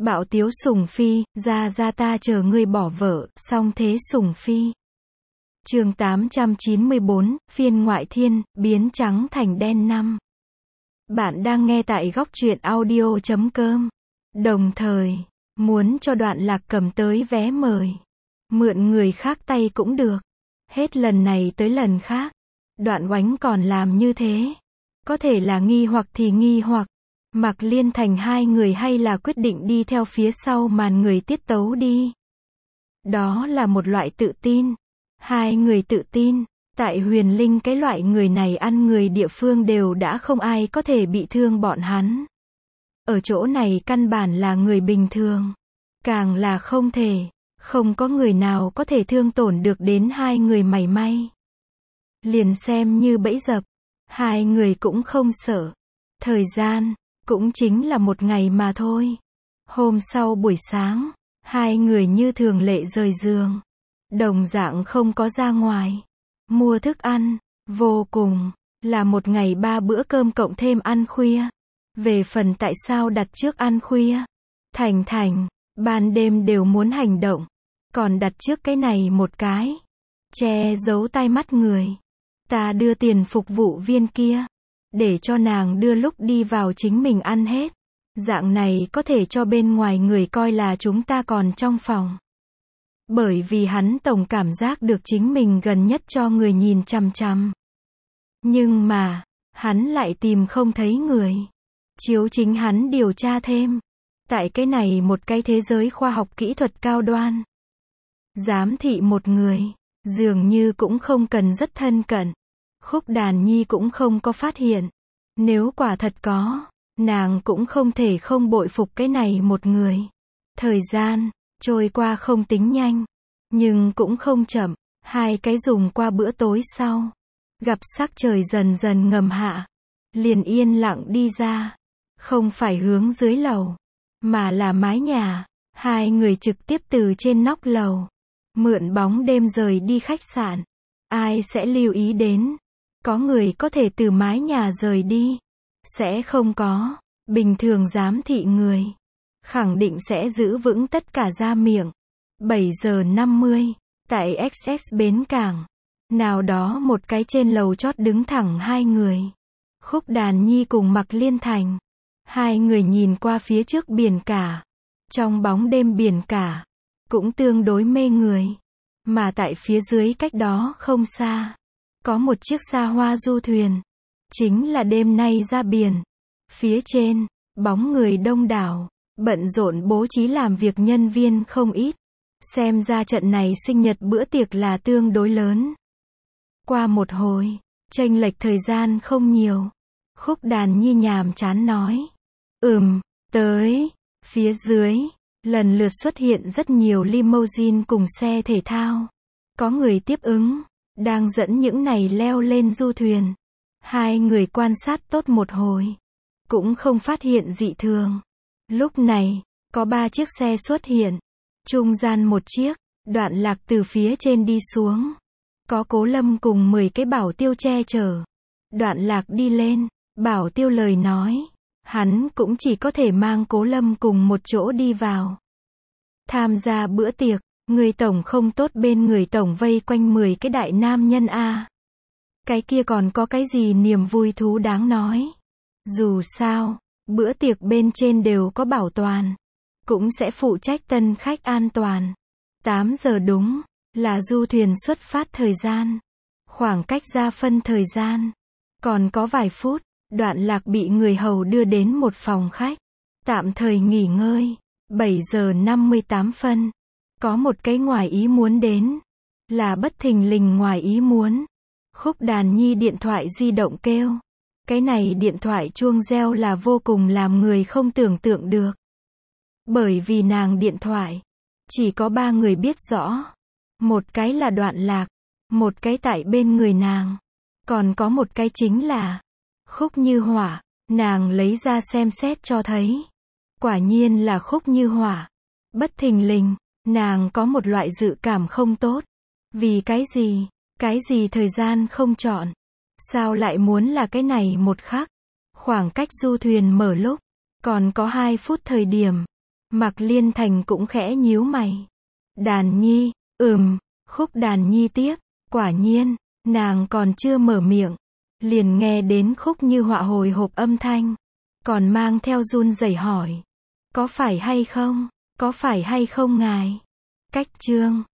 Bạo tiếu Sùng Phi, ra ta chờ ngươi bỏ vợ, song thế Sùng Phi. Chương 894, phiên ngoại thiên, biến trắng thành đen năm. Bạn đang nghe tại góc truyện audio.com. Đồng thời, muốn cho Đoạn Lạc cầm tới vé mời, mượn người khác tay cũng được. Hết lần này tới lần khác, Đoạn Oánh còn làm như thế. Có thể là nghi hoặc thì nghi hoặc, Mạc Liên Thành hai người hay là quyết định đi theo phía sau màn người tiết tấu đi. Đó là một loại tự tin. Hai người tự tin, tại Huyền Linh cái loại người này ăn người địa phương đều đã không ai có thể bị thương bọn hắn. Ở chỗ này căn bản là người bình thường. Càng là không thể, không có người nào có thể thương tổn được đến hai người mảy may. Liền xem như bẫy dập, hai người cũng không sợ. Thời gian, cũng chính là một ngày mà thôi. Hôm sau buổi sáng, hai người như thường lệ rời giường. Đồng dạng không có ra ngoài mua thức ăn, vô cùng là một ngày 3 bữa cơm cộng thêm ăn khuya. Về phần tại sao đặt trước ăn khuya, Thành ban đêm đều muốn hành động, còn đặt trước cái này một cái, che giấu tai mắt người. Ta đưa tiền phục vụ viên kia, để cho nàng đưa lúc đi vào chính mình ăn hết. Dạng này có thể cho bên ngoài người coi là chúng ta còn trong phòng. Bởi vì hắn tổng cảm giác được chính mình gần nhất cho người nhìn chằm chằm. Nhưng mà, hắn lại tìm không thấy người. Chiếu chính hắn điều tra thêm. Tại cái này một cái thế giới khoa học kỹ thuật cao đoan. Giám thị một người, dường như cũng không cần rất thân cận. Khúc Đàn Nhi cũng không có phát hiện. Nếu quả thật có, nàng cũng không thể không bội phục cái này một người. Thời gian trôi qua không tính nhanh, nhưng cũng không chậm. Hai cái dùng qua bữa tối sau, gặp sắc trời dần dần ngầm hạ, liền yên lặng đi ra. Không phải hướng dưới lầu, mà là mái nhà. Hai người trực tiếp từ trên nóc lầu, mượn bóng đêm rời đi khách sạn. Ai sẽ lưu ý đến? Có người có thể từ mái nhà rời đi? Sẽ không có. Bình thường giám thị người, khẳng định sẽ giữ vững tất cả ra miệng. 7 giờ 50, tại XS Bến Cảng, nào đó một cái trên lầu chót đứng thẳng hai người. Khúc Đàn Nhi cùng Mạc Liên Thành. Hai người nhìn qua phía trước biển cả. Trong bóng đêm biển cả, cũng tương đối mê người. Mà tại phía dưới cách đó không xa, có một chiếc xa hoa du thuyền. Chính là đêm nay ra biển. Phía trên, bóng người đông đảo, bận rộn bố trí làm việc nhân viên không ít. Xem ra trận này sinh nhật bữa tiệc là tương đối lớn. Qua một hồi, chênh lệch thời gian không nhiều. Khúc Đàn Nhi nhàm chán nói. Tới. Phía dưới, lần lượt xuất hiện rất nhiều limousine cùng xe thể thao. Có người tiếp ứng, đang dẫn những này leo lên du thuyền. Hai người quan sát tốt một hồi, cũng không phát hiện dị thường. Lúc này, có 3 chiếc xe xuất hiện. Trung gian một chiếc, Đoạn Lạc từ phía trên đi xuống. Có Cố Lâm cùng 10 cái bảo tiêu che chở. Đoạn Lạc đi lên, bảo tiêu lời nói. Hắn cũng chỉ có thể mang Cố Lâm cùng một chỗ đi vào. Tham gia bữa tiệc, người tổng không tốt bên người tổng vây quanh 10 cái đại nam nhân a. Cái kia còn có cái gì niềm vui thú đáng nói. Dù sao, bữa tiệc bên trên đều có bảo toàn. Cũng sẽ phụ trách tân khách an toàn. 8 giờ đúng, là du thuyền xuất phát thời gian. Khoảng cách ra phân thời gian, còn có vài phút. Đoạn Lạc bị người hầu đưa đến một phòng khách, tạm thời nghỉ ngơi. 7 giờ 58 phân, có một cái ngoài ý muốn đến. Là bất thình lình ngoài ý muốn. Khúc Đàn Nhi điện thoại di động kêu. Cái này điện thoại chuông reo là vô cùng làm người không tưởng tượng được. Bởi vì nàng điện thoại, chỉ có 3 người biết rõ. Một cái là Đoạn Lạc, một cái tại bên người nàng, còn có một cái chính là Khúc Như Hỏa. Nàng lấy ra xem xét cho thấy. Quả nhiên là Khúc Như Hỏa. Bất thình lình, nàng có một loại dự cảm không tốt. Vì cái gì? Cái gì thời gian không chọn? Sao lại muốn là cái này một khắc? Khoảng cách du thuyền mở lúc, còn có 2 phút thời điểm. Mạc Liên Thành cũng khẽ nhíu mày. Đàn nhi, khúc đàn nhi tiếp, quả nhiên, nàng còn chưa mở miệng, liền nghe đến Khúc Như Họa hồi hộp âm thanh, còn mang theo run rẩy hỏi. Có phải hay không ngài? Cách chương